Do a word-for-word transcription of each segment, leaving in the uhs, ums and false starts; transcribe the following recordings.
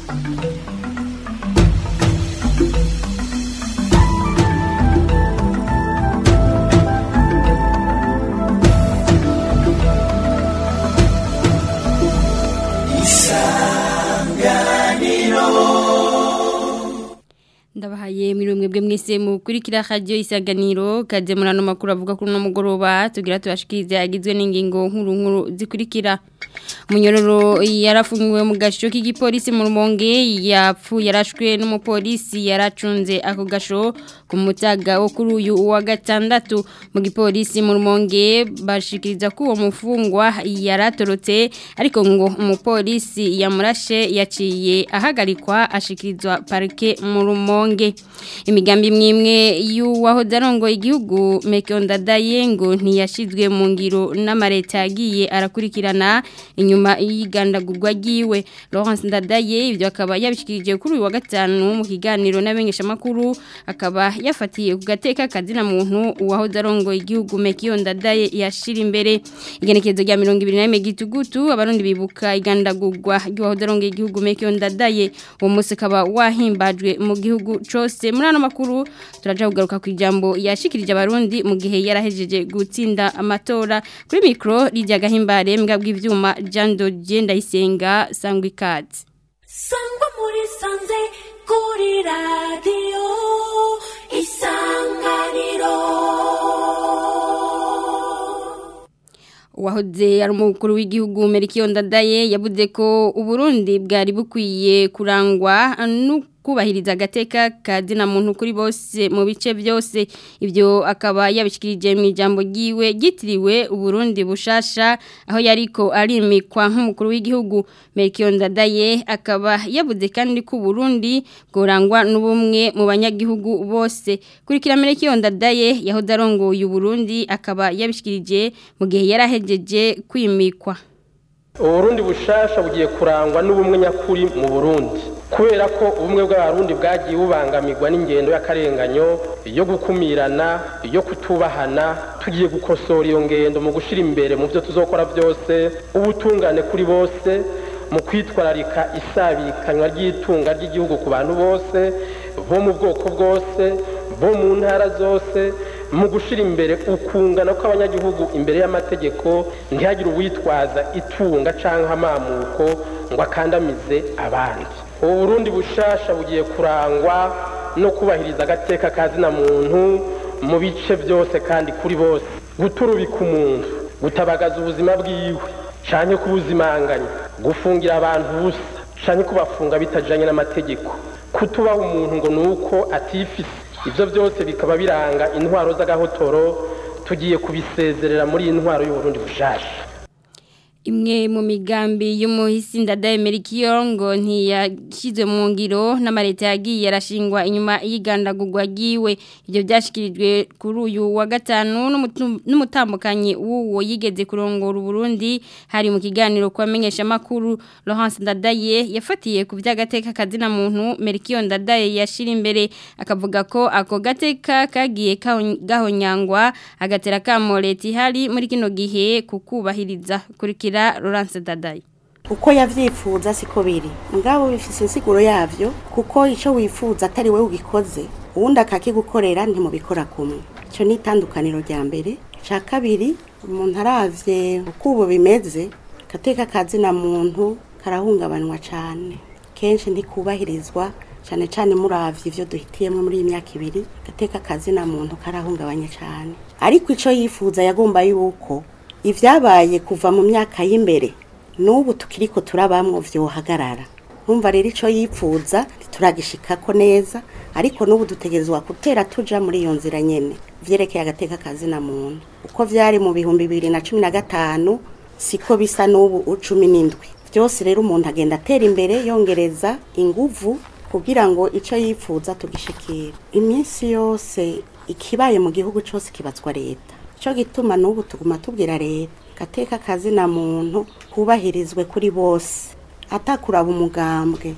ndabahaye mirumwe bwe mwese mukurikira radio Isanganiro kaje murano makuru avuga kuri no mugoroba tugira tubashikirize agizwe n'ingingo nkuru nkuru zikurikira Munyororo yarafungiwe mu gasho k'igipolisi mu Rumonge yapfu yarashwe n'umupolisi yaracunze ako gasho ku mutaga wo kuri uyu wa gatandatu mu gipolisi mu Rumonge bashikiriza ko uwo mufungwa yaratorotse ariko ngo umupolisi yamurashe yaciye ahagarikwa ashikirizwa parke mu Rumonge imigambi mwimwe y'uwaho darongo igihugu Mekonda Dayengo ntiyashizwe mu ngiro n'amareta yagiye arakurikirana inyuma y'igandagurwa giwe Laurence Ndadaye ibyo akaba yabishikirije kuri uyu wa gatanu mu kiganiro n'abengesha makuru akaba yafatiye ku gateka kazina muntu uwaho darongo igihugu Mekonda Daye yashira imbere igenekezo rya mirongo ibiri na rimwe gitugutu abarundi bibuka igandagurwa ry'uwaho darongo igihugu Mekonda Daye uwo munsi akaba wahimbajwe mu gihugu cose muri ano makuru turaja kugaruka ku ijambo yashikirije abarundi mu gihe yarahejeje gutsinda amatora kuri micro rijya gahimbare mbwa bw'ivyuma Jando Jenda Isenga sangwa ikaze sangwa muri sanze kuri radio Isanganiro wahoze ari umukuru w'igihugu Mekonda Daye yavuze ko uburundi bwari bukwiye kurangwa no kubahiriza agateka kazina muntu kuri bose mu bice byose ibyo akaba yabishikirije mu ijambo giwe gitiriwe uburundi bushasha aho yariko arimikwa nk'umukuru w'igihugu Mekonda Daye akaba yavuze kandi ko Burundi bworangwa n'ubumwe mu banyagihugu bose kurikira Mekonda Daye yaho darongoye Burundi akaba yabishikirije mu gihe yarahejeje kwimikwa Uburundi bushasha bugiye kurangwa n'ubumwe nyakuri mu Burundi kubera ko ubumwe bw'abarundi bwagiye bubangamirwa n'ingendo y'akarenganyo yo gukumirana yo kutubahana tugiye gukosora iyo ngendo mu gushira imbere mu byo tuzokora byose ubutungane kuri bose mu kwitwararika isabikanywa ry'itunga ry'igihugu ku bantu bose bo mu bwoko bwose bo mu ntara zose mu gushira imbere ukungana kw'abanyagihugu imbere y'amategeko ntihagire uwitwaza itunga canke amamuko ngo akandamize abandi Uburundi bushasha bugiye kurangwa no kubahiriza agateka kazina muntu mu bice byose kandi kuri bose guturubika umuntu gutabagaza ubuzima bwiwe canke kubuzimanganya gufungira abantu busa canke kubafunga bitajanye n'amategeko kutubaha umuntu ngo nuko atifise ivyo byose bikaba biranga intwaro z'agahotoro tugiye kubisezerera muri intwaro y'Uburundi bushasha imwe mu migambi y'umuhisi Ndadaye Melchior ntiyashizwe mu ngiro n'amareta yagiye arashingwa inyuma y'igandagurwa giwe ibyo byashikirijwe kuri uyu wa gatanu n'umutambukanyi w'uwo yigeze kurongora Burundi hari mu kiganiro kwamenyesha makuru Laurence Ndadaye yafatiye ku by'agateka kazina muntu Melchior Ndadaye yashira imbere akavuga ko ako gateka kagiye gahonyangwa agatera kamoreti hari muri kino gihe kukubahiriza kurikira Laurence Ndadaye uko yavyifuza siko biri ngabo bifise insiguro yavyo kuko ico wifuza atari we ugikoze uwundi akakigukorera ntimubikora kumwe ico ni itandukaniro rya mbere ca kabiri umuntu aravye uko ubu bimeze gateka kazina muntu karahungabanwa cane kenshi ndikubahirizwa cyane cyane muravye ivyo duhitiyemwe muri imyaka ibiri gateka kazina muntu karahungabanye cane ariko ico yifuza yagomba yuko ivyabaye kuva mu myaka y'imbere n'ubu tukiriko turabamwo vyohagarara nkumva rero ico yipfuza turagishikako neza ariko n'ubu dutegerezwa gutera tuja muri iyo nzira nyene vyerekeye agateka kazina muntu uko vyari mu bihumbi bibiri na cumi na gatanu siko bisa n'ubu cumi n'indwi byose rero umuntu agenda atera imbere yongereza inguvu kugira ngo ico yipfuza tugishikira iminsi yose ikibaye mu gihugu cose kibatswa leta cyo gituma n'ubu tuguma tubwira leta gateka kazina muntu kubahirizwe kuri bose atakuraba umugambwe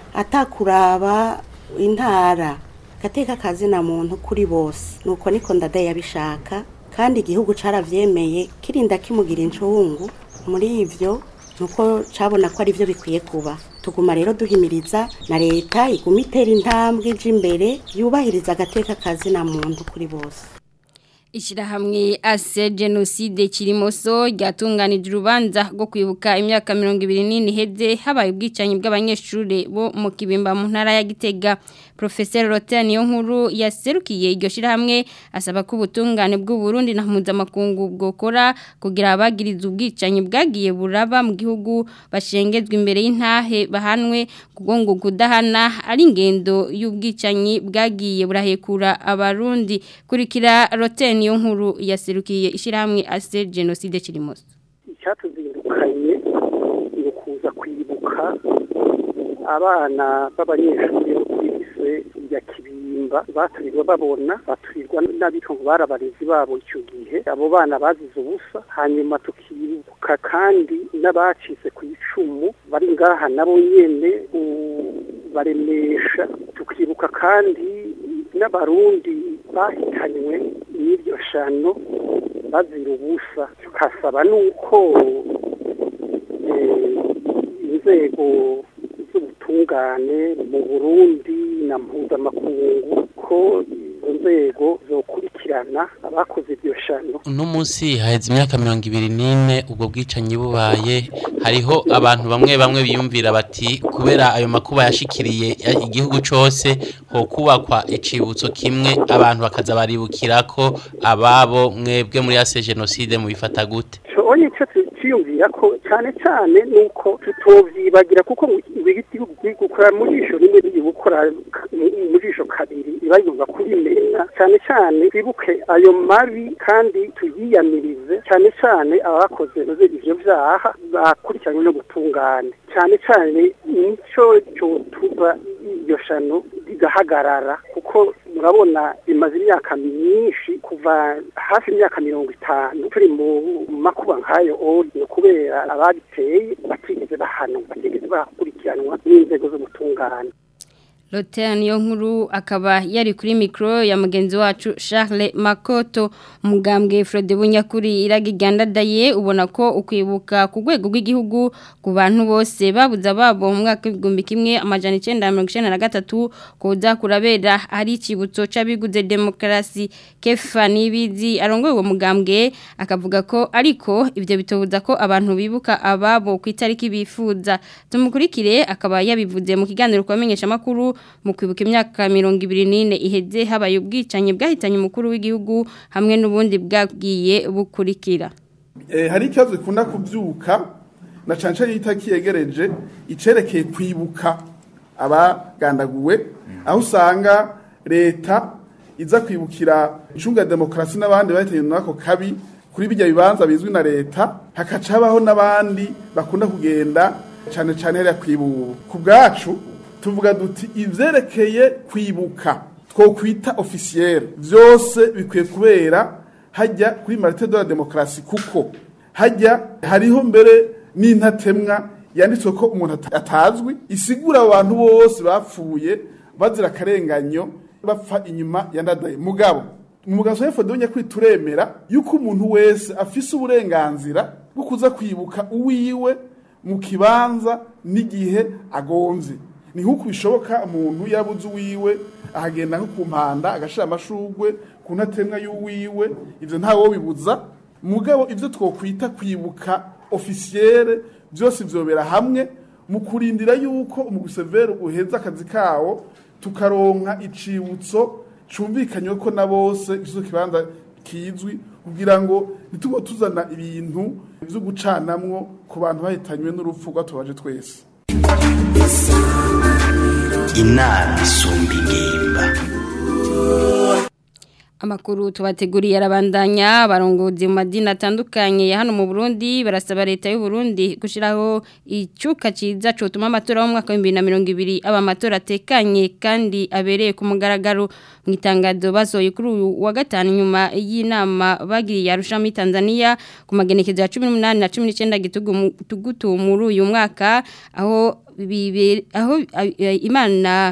atakuraba intara gateka kazina muntu kuri bose nuko niko Ndadaye yabishaka kandi igihugu caravyemeye kirinda kimugira incungu muri ivyo nuko cabona ko ari byo bikwiye kuba tuguma rero duhimiriza na leta iguma itera intambwe ije imbere yubahiriza agateka kazi na muntu kuri bose. Ishirahamwe ase genocide Kirimoso ryatunganije urubanza rwo kwibuka imyaka mirongo ibiri n'ine heze habaye ubwicanyi bw'abanyeshuri bo mu Kibimba mu ntara ya Gitega. Professor Roten Yonkuru yaserukiye iryo shirahamwe asaba ko ubutungane bw'u Burundi na mpuzamakungu bwokora kugira abagiriza ubwicanyi bwagiye buraba mu gihugu bashengezwe imbere y'intahe bahanwe kugongo kudahana ari ingendo y'ubwicanyi bwagiye burahekura abarundi. Kurikira Roten Yonkuru yaserukiye ishirahamwe ase genocide Kirimoso. Icyatuzindukanye ni kuza kwibuka abana b'abanyeshuri bise ya Kibimba baturirwa babona baturirwa n'abitwa ngo barabarezi babo icyo gihe abo bana bazize ubusa hanyuma tukibuka kandi n'abacitse ku icumu bari ngaha nabo nyene baremesha tukibuka kandi n'abarundi bahitanywe n'iryo shano bazira ubusa tukasaba nuko inzego z'ubutungane mu Burundi na mpuzamakungu ko izo nzego zokurikirana abakoze iryo shano. Uno munsi haheze imyaka mirongo ibiri n'ine ubwo bwicanyi bubaye hariho abantu bamwe bamwe biyumvira bati kubera ayo makuba yashikiriye igihugu cyose ho kubakwa icibutso kimwe abantu bakaza baribukira ko ababo mwebwe muri ase genocide mu bifata gute. Onye cyo twiyumvira ko cyane cyane nuko tutovyibagira kuko igihugu gikora muri isho rimwe gukora muri isho kabiri ibayumva kuri mena cyane cyane twibuke ayo mabi kandi tuyiyamirize cyane cyane abakoze ivyo vyaha bakurikiranywe no gutungana cyane cyane nico cyo tuba iryo shano rigahagarara kuko murabona bimaze imyaka myinshi kuva hafi imyaka mirongo itanu turi mu makuba nkayo no kubera ababiteye batigeze bahano batigeze bakurikiranwa n'inzego z'ubutungane. Roten Yonkuru akaba yari kuri mikro ya mugenzi wacu Charles Makoto. Umugambwe Frode Bunyakuri iragigandadaye ubona ko ukwibuka ku rwego rw'igihugu ku bantu bose babuza babo mu mwaka w'igihumbi kimwe amajana icenda na mirongo icenda na gatatu kuza kurabera ari ikibutso c'abiguze demokarasi. Kefa Nibizi arongoye uwo mugambwe akavuga ko ariko ivyo bitobuza ko abantu bibuka ababo ku itariki bifuza. Tumukurikire akaba yabivuze mu kiganiro kwamenyesha makuru mu kwibuka imyaka mirongo ibiri n'ine iheze habaye ubwicanyi bwahitanye umukuru w'igihugu hamwe n'ubundi bwagiye bukurikira. Eh hari ikibazo ikunda kuvyuka na cancanye itaki yegereje icerekeye kwibuka abagandaguwe aho usanga leta iza kwibukira icunga demokrasi n'abandi bahitanye nako kabi kuri bijya bibanza bizwi na leta hakacabaho n'abandi bakunda kugenda cyane cyane ya kwibuka ku bwacu tuvuga duti ivyerekeye kwibuka two kwita officiel byose bikwiye kubera hajya kuri marite de la démocratie kuko hajya hariho mbere n'intatemwa yanditswe ko umuntu atazwi isigura abantu bose bapfuye bazira karenganyo bapfa inyuma yandadaye mugabo mu mugaso y'Fodonye kwituremera yuko umuntu wese afise uburenganzira bwo kuza kwibuka uwiwe mu kibanza n'igihe agonze. Ni huko bishoboka umuntu yabuze uwiwe ahagenda nko kumpanda agashira amashugwe ku ntatemwa y'uwiwe ivyo ntawo bibuza mugabo ivyo twokwita kwibuka officiel byose vyobera hamwe mu kurindira yuko umugusevero uheza akazi kawo tukaronka icibutso cumvikanywe ko na bose izo kibanza kizwi kugira ngo nitugo tuzana ibintu byo gucanamwo ku bantu bahitanywe n'urupfu rwatubaje twese. Inama isumba ingimba. Amakuru tubateguriye arabandanya barongozi mu madini atandukanye ya hano mu Burundi barasaba leta y'u Burundi gushiraho icuka ciza cotuma amatora mu mwaka wa bibiri na mirongo ibiri aba amatora atekanye kandi abereye ku mugaragaro. Mu itangazo basohoye kuri uyu wa gatanu nyuma y'inama bagiriye Arusha muri Tanzania ku magenekezo ya cumi n'umunani na cumi n'icenda gitugutu muri uyu mwaka aho bibe aho Imana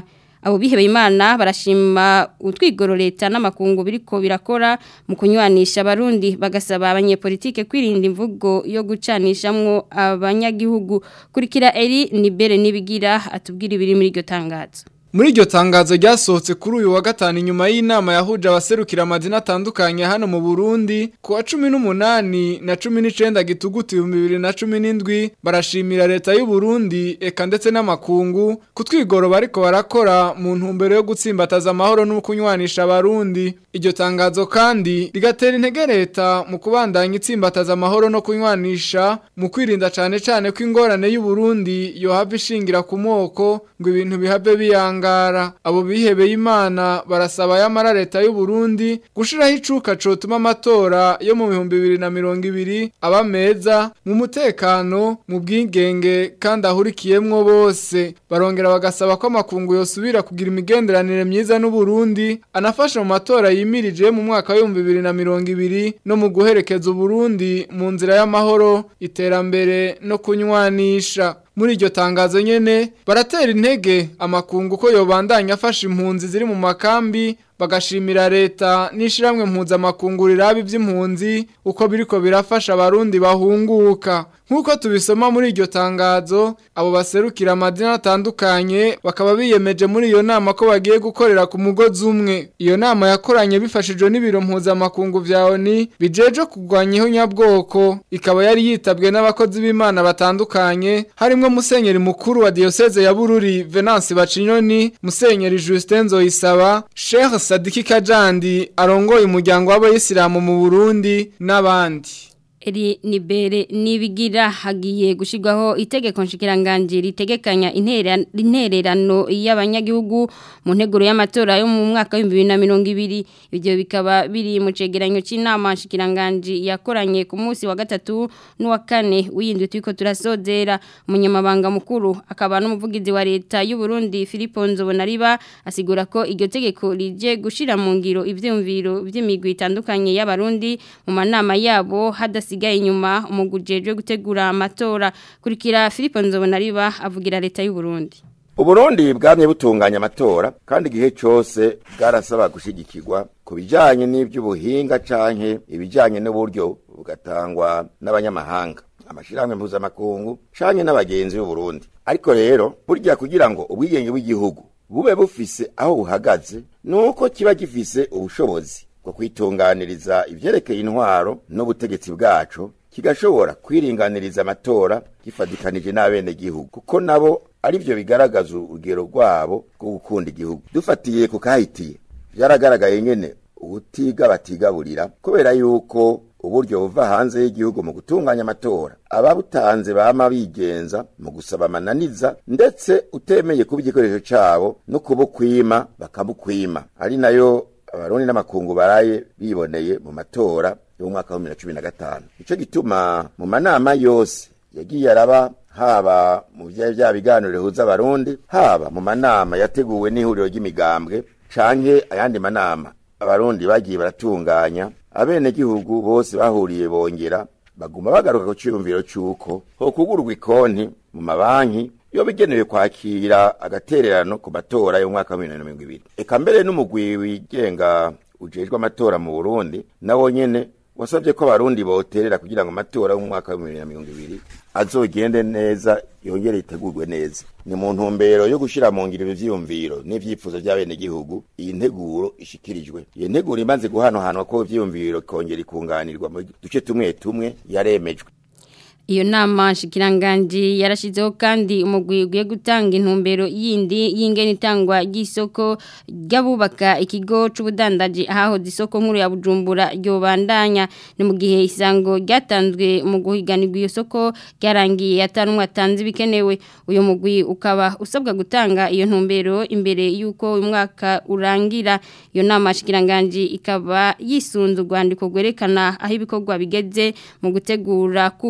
abo bihebeye Imana barashima utwigoro leta n'amakungu biriko birakora mu kunywanisha abarundi bagasaba abanyepolitike kwirinda imvugo yo gucanishamwo abanyagihugu kurikira Eri Nibere nibigira atubwira ibiri muri iryo tangazo. Muri iryo tangazo ryasohotse kuri uyu wa gatanu inyuma y'inama yahuje abaserukira amadini atandukanye hano mu Burundi ku wa cumi n'umunani na cumi n'icenda gitugutu ibihumbi bibiri na cumi n'indwi barashimira leta y'u Burundi eka ndetse n'amakungu kutwigoro bariko barakora mu ntumbero yo gutsimbataza amahoro no kunywanisha abarundi. Iryo tangazo kandi rigatera intege leta mu kubandanya itsimbataza amahoro no kunywanisha mu kwirinda cane cane ko ingorane y'u Burundi yohava ishingira ku moko ngo ibintu bihabe biyanga. Abo bihebeye Imana barasaba y'amara leta y'u Burundi gushiraho icuka cotuma amatora yo mu bihumbi bibiri na mirongo ibiri aba meza mu mutekano mu bwigenge kandi ahurikiyemwo bose. Barongera bagasaba ko amakungu yosubira kugira imigenderanire myiza n'u Burundi anafasha mu matora yimirije mu mwaka wa bibiri na mirongo ibiri no mu guherekeza u Burundi mu nzira y'amahoro iterambere no kunywanisha. Muri iryo tangazo nyene baratera intege amakungu ko yobandanya afasha impunzi ziri mu makambi bagashimira leta nishiramwe mpuza makungu rirabi vy'impunzi uko biriko birafasha abarundi bahunguka. Nkuko tubisoma muri iryo tangazo abo baserukira amadini atandukanye bakaba biyemeje muri iyo nama ko bagiye gukorera ku mugozi umwe. Iyo nama yakoranye bifashijwe n'ibiro mpuza makungu vya O N U bijeje kugwanyaho nyabwoko ikaba yari yitabwe n'abakozi b'Imana batandukanye harimo Musenyeri mukuru wa diocese ya Bururi Venance Bacinyoni, Musenyeri Justin Nzoyisaba, Sheikh Sadiki Kajandi arongoye umuryango w'abayisilamu mu Burundi n'abandi. Eri Nibere nibigira hagiye gushigwaho itegeko nshikiranganje ritegekanya intererano y'abanyagihugu mu nteguro y'amatora yo mu mwaka wa bibiri na mirongo ibiri. Ibyo bikaba biri mu cegeranyo c'inama nshikiranganje yakoranye ku munsi wa gatatu n'uwa kane w'indwi twiko turasozera. Umunyamabanga mukuru akaba n'umuvugizi wa leta y'u Burundi Philippe Nzobonariba asigura ko iryo tegeko rije gushira mu ngiro ivyumviro vy'imigwi itandukanye y'abarundi mu manama yabo hadasi sigaye inyuma umugujejwe gutegura amatora. Kurikira Philippe Nzobonariba avugira leta y'u Burundi. Uburundi bwamye butunganya amatora kandi igihe cyose bwarasaba gushigikirwa ku bijanye n'ivy'ubuhinga canke ibijanye n'uburyo bugatangwa n'abanyamahanga amashirahamwe mpuzamakungu canke n'abagenzi b'u Burundi. Ariko rero burya kugira ngo ubwigenge bw'igihugu bube bufise aho buhagaze nuko kiba gifise ubushobozi bwo kwitunganiriza ivyerekeye intwaro n'ubutegetsi bwacu kigashobora kwiringaniriza amatora gifadikanije n'abene gihugu kuko nabo ari byo bigaragaza urugero rwabo rwo gukunda igihugu. Dufatiye ku kahitiye byaragaragaye nyene ubutiga batigaburira kubera yuko uburyo buva hanze y'igihugu mu gutunganya amatora ababutanze bama bigenza mu gusaba amananiza ndetse utemeye kuba igikoresho cabo no kubukwima bakabukwima ari nayo abarundi n'amakungu baraye biboneye mu matora yo mu mwaka wa bibiri na cumi na gatanu. Ico gituma mu manama yose yagiye araba haba mu vya biganiro bihuza abarundi haba mu manama yateguwe n'ihuriro ry'imigambwe canke ayandi manama abarundi bagiye baratunganya abene gihugu bose bahuriye bongera baguma bagaruka ku cyumviro cyuko ho kugurwa ikonti mu mabanki yo bigenewe kwakira agatererano ku matora yo mwaka wa bibiri na mirongo ibiri. Eka mbere n'umugwi wigenga ujejwe amatora mu Burundi nawo nyene wasabye ko abarundi boterera kugira ngo amatora yo mu mwaka wa bibiri na mirongo ibiri azogende neza yongere itegurwe neza. Ni mu ntumbero yo gushira mu ngiro ivyiyumviro n'ivyifuzo by'abene gihugu iyi nteguro ishikirijwe. Iyi nteguro imanze guhanohanwa ko ivyiyumviro kongera ikunganirwa mu duce tumwe tumwe yaremejwe. Iyo nama nshikiranganje yarashizeho kandi umugwi ugiye gutanga intumbero yindi y'ingene itangwa y'isoko ry'abubaka ikigo c'ubudandaji aho isoko nkuru ya Bujumbura ryobandanya. Ni mu gihe isango ryatanzwe mu guhiganirwa iyo soko ryarangiye atanumwe atanze bikenewe. Uyo mugwi ukaba usabwa gutanga iyo ntumbero imbere yuko uyu mwaka urangira. Iyo nama nshikiranganje ikaba yisunze urwandiko rwerekana aho ibikorwa bigeze mu gutegura kubaka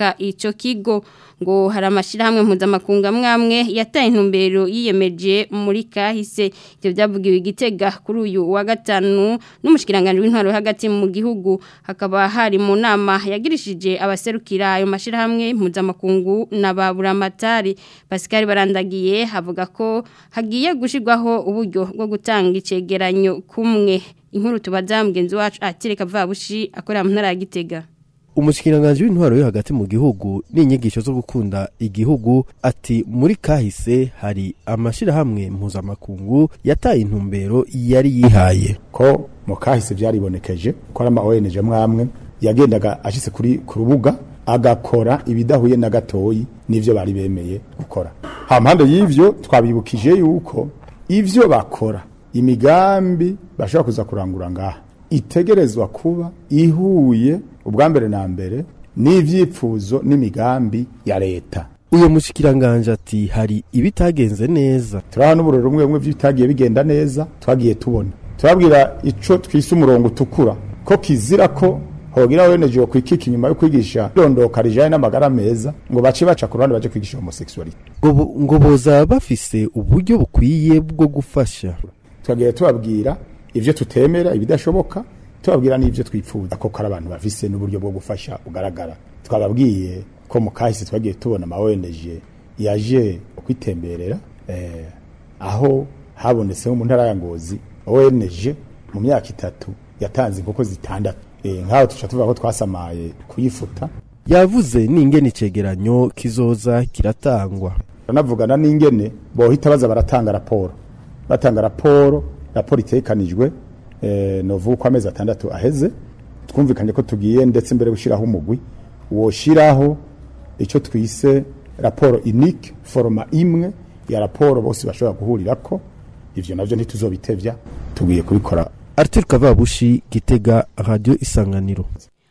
kubaka ico kigo ngo hari amashirahamwe mpuzamakungu amwe yataye intumbero yiyemeje muri kahise ivyo byavugiwe Gitega kuri uyu wa gatanu n'umushikiranganje w'intwaro hagati mu gihugu hakaba hari mu nama yagirishije abaserukira ayo mashirahamwe mpuzamakungu n'ababuramatari Pascal Barandagiye havuga ko hagiye gushirwaho uburyo bwo gutanga icegeranyo kumwe inkuru tubaza mugenzi wacu atireka vabushi akorera mu ntara ya Gitega umushikiranganje w'intwaro yo hagati mu gihugu n'inyigisho zo gukunda igihugu ati muri kahise hari amashirahamwe mpuzamakungu yataye intumbero yari yihaye ko mu kahise byaribonekeje ko ari ama O N G mwamwe yagendaga ashitse kuri ku rubuga agakora ibidahuye na gatoyi nivyo bari bemeye gukora ha mpande y'ivyo twabibukije yuko ivyo bakora imigambi bashaka kuza kurangura ngaha itegerezwa kuba ihuye ubwa mbere na mbere n'ivyipfuzo n'imigambi ya leta uyo mushikiranganje ati hari ibitagenze neza turabona uburoro rumwe rumwe vyitagiye bigenda neza twagiye tubona turabwira ico twise umurongo utukura ko kizira ko hogira weneje yo kwikika inyuma yo kwigisha dondoka rijanye n'amagara meza ngo bace baca ku ruhande baje kwigisha homosexuality ngo ngo boza bafise uburyo bukwiye bwo gufasha twagiye tubabwira ivyo tutemera ibidashoboka tubabwira n'ivyo twipfuza ko kari abantu bafise n'uburyo bwo gufasha ugaragara twababwiye ko mu kahise twagiye tubona ama O N G yaje kwitemberera eh aho habonetse mu ntara ya Ngozi O N G mu myaka itatu yatanze inkoko zitandatu eh nkaho tuca tuvuga ko twasamaye kuyifuta yavuze n'ingene icegeranyo kizoza kiratangwa ranavugana n'ingene bohita baza baratanga raporo batanga raporo raporo itekanijwe eh novuko amezi atandatu aheze twumvikanye ko tugiye ndetse mbere gushiraho umugwi woshiraho ico twise raporo unique forma imwe ya raporo bose bashobora guhurirako ivyo navyo ntituzobitevya tugiye kubikora Arthur Kavabushi Gitega Radio Isanganiro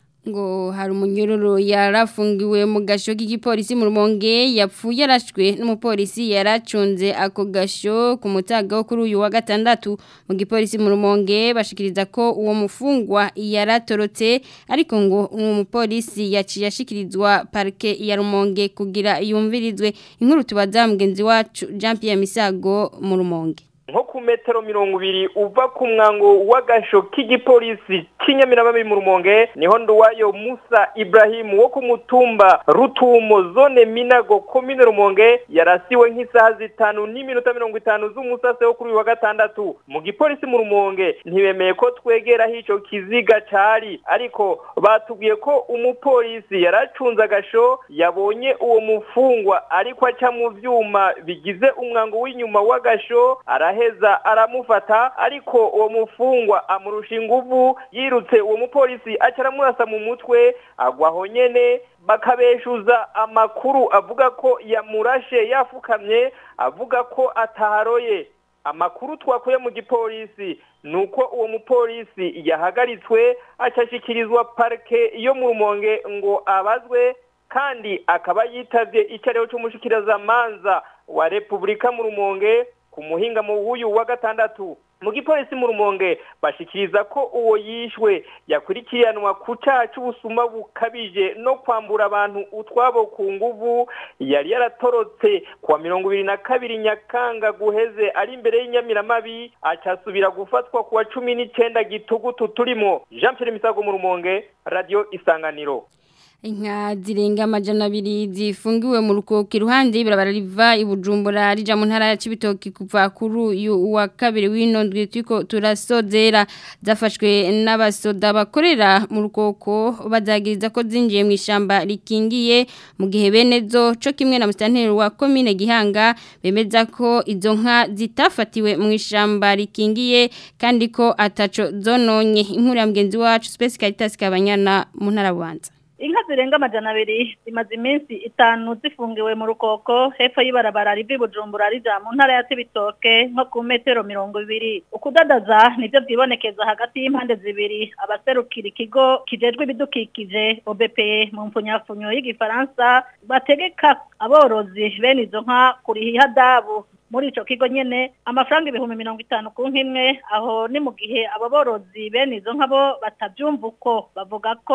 ngo hari umunyororo yarafungiwe mu gasho k'igipolisi mu Rumonge yapfuye yarashwe n'umupolisi yaracunze ako gasho ku mutaga wo kuri uyu wa gatandatu mu gipolisi mu Rumonge bashikiriza ko uwo mufungwa yaratorotse ariko ngo uwo mupolisi yaciye ashikirizwa parke ya Rumonge kugira yumvirizwe inkuru tubaza mugenzi wacu Jean Pierre Misago mu Rumonge nko ku metero mirongo ibiri uva ku mwango w'agasho k'igipolisi cy'inyamiramabi mu Rumonge niho nduwayo Musa Ibrahim wo ku mutumba Rutumo zone Minago komine Rumonge yarasiwe nk'isaha zitanu n'iminota mirongo itanu z'umusase wo kuri wa gatandatu mu gipolisi mu Rumonge ntibemeye ko twegera hico kiziga cari ariko batubwiye ko umupolisi yaracunza agasho yabonye uwo mufungwa ariko aca mu vyuma bigize umwango w'inyuma w'agasho araheza aramufata ariko uwo mufungwa amurusha inguvu yirutse uwo mupolisi acaramurasa mu mutwe agwaho nyene bakabeshuza amakuru avuga ko yamurashe yafukamye avuga ko ataharoye amakuru twakuye mu gipolisi nuko uwo mupolisi yahagaritswe acashikirizwa parke yo mu Rumonge ngo abazwe kandi akaba yitavye icarero c'umushikiraza manza wa Republika mu Rumonge ku muhinga mu wuyu wa gatandatu mu gipolisi mu Rumonge bashikiriza ko uwo yishwe yakurikiranwa ku caha c'ubusuma bukabije no kwambura abantu utwabo ku nguvu yari yaratorotse kwa mirongo ibiri na kabiri Nyakanga guheze ari imbere y'inyamiramabi acasubira gufatwa kuwa cumi n'icenda Gitugutu turimo Jean Pierre Misago mu Rumonge Radio Isanganiro. Inka zirenga amajana abiri zifungiwe mu rukoki ruhande ibarabara riva ibujumbura rija mu ntara ya Cibitoki kuva kuri uyu wa kabiri w'inondwe twiko turasozera zafashwe n'abasoda bakorera mu rukoko bazagiriza ko zinjiye mu ishamba rikingiye mu gihe benezo co kimwe na mustanteri wa commune Gihanga bemeza ko izo nka zitafatiwe mu ishamba rikingiye kandi ko ataco zononye inkuru ya mugenzi wacu Space Caritas Kabanyana mu ntara Bubanza. Inka zirenga amajana abiri zimaze iminsi itanu zifungiwe mu rukoko hepfo y'ibarabara rivi Bujumbura rija mu ntara ya Cibitoke nko ku metero mirongo ibiri ukudadaza nivyo vyibonekeza hagati y'impande zibiri abaserukira ikigo kijejwe ibidukikije O B P mu mfunyafunyo y'igifaransa bategeka aborozi bene izo nka kuriha dabu muri ico kigo nyene amafaranga ibihumbi mirongo itanu ku nkimwe aho ni mu gihe ababorozi bene izo nka bo batavyumva uko bavuga ko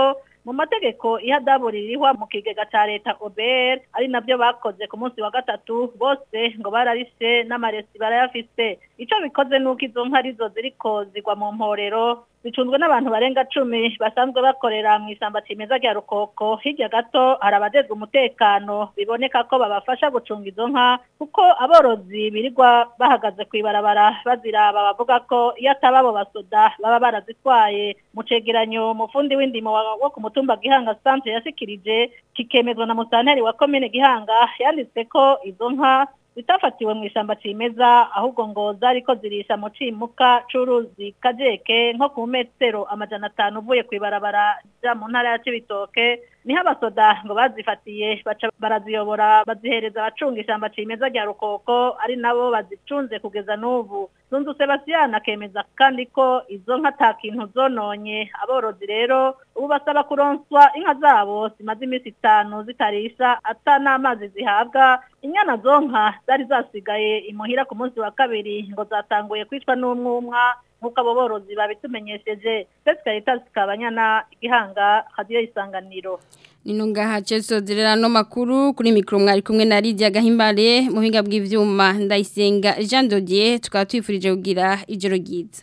mu mategeko ihadabu ririhwa mu kigega ca leta O B R ari navyo bakoze ku munsi wa gatatu bose ngo bararise n'amaresi barayafise ico bikoze nuko izo nka arizo ziriko zigwa mu mporero bicunzwe n'abantu barenga cumi basanzwe bakorera mu isamba cimeza rya Rukoko hirya gato harabajejwe umutekano biboneka ko babafasha gucunga izo nka kuko aborozi birirwa bahagaze kwibarabara baziraba bavuga ko iyo atababo basoda baba barazitwaye mu cegeranyo umufundi w'indimo wo ku mutumba Gihanga Centre yashikirije kikemezwa na musanteri wa commune Gihanga yanditse ko izo nka bitafatiwe mu ishamba cimeza ahubwo ngo zariko zirisha mu cimuka curuzi kajeke nko ku metero amajana atanu uvuye kwibarabara ja mu ntara ya Cibitoke niho abasoda ngo bazifatiye baca baraziyobora bazihereza abacunga ishamba cimeza rya Rukoko ari nabo bazicunze kugeza n'ubu Zunzu Sebastian akemeza kandi ko izo nka ta kintu zononye aborozi rero ubu basaba kuronswa inka zabo zimaze imisi itanu zitarisha ata n'amazi zihabwa inyana zonka zari zasigaye imuhira ku munsi wa kabiri ngo zatanguye kwicwa n'umwumwa nkuko abo borozi babitumenyesheje Pesca Leta zikabanyana Gihanga hadiyo isanganiro Nino ngaha Cheso zirano makuru kuri mikro mwari kumwe na Lydia Gahimbare mu hinga bw'ivyuma Ndayisenga Jean Dodier tukaba twifurije kugira ijoro ryiza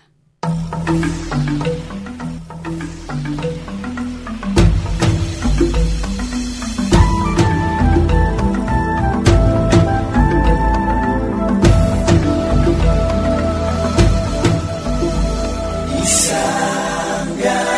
Yeah.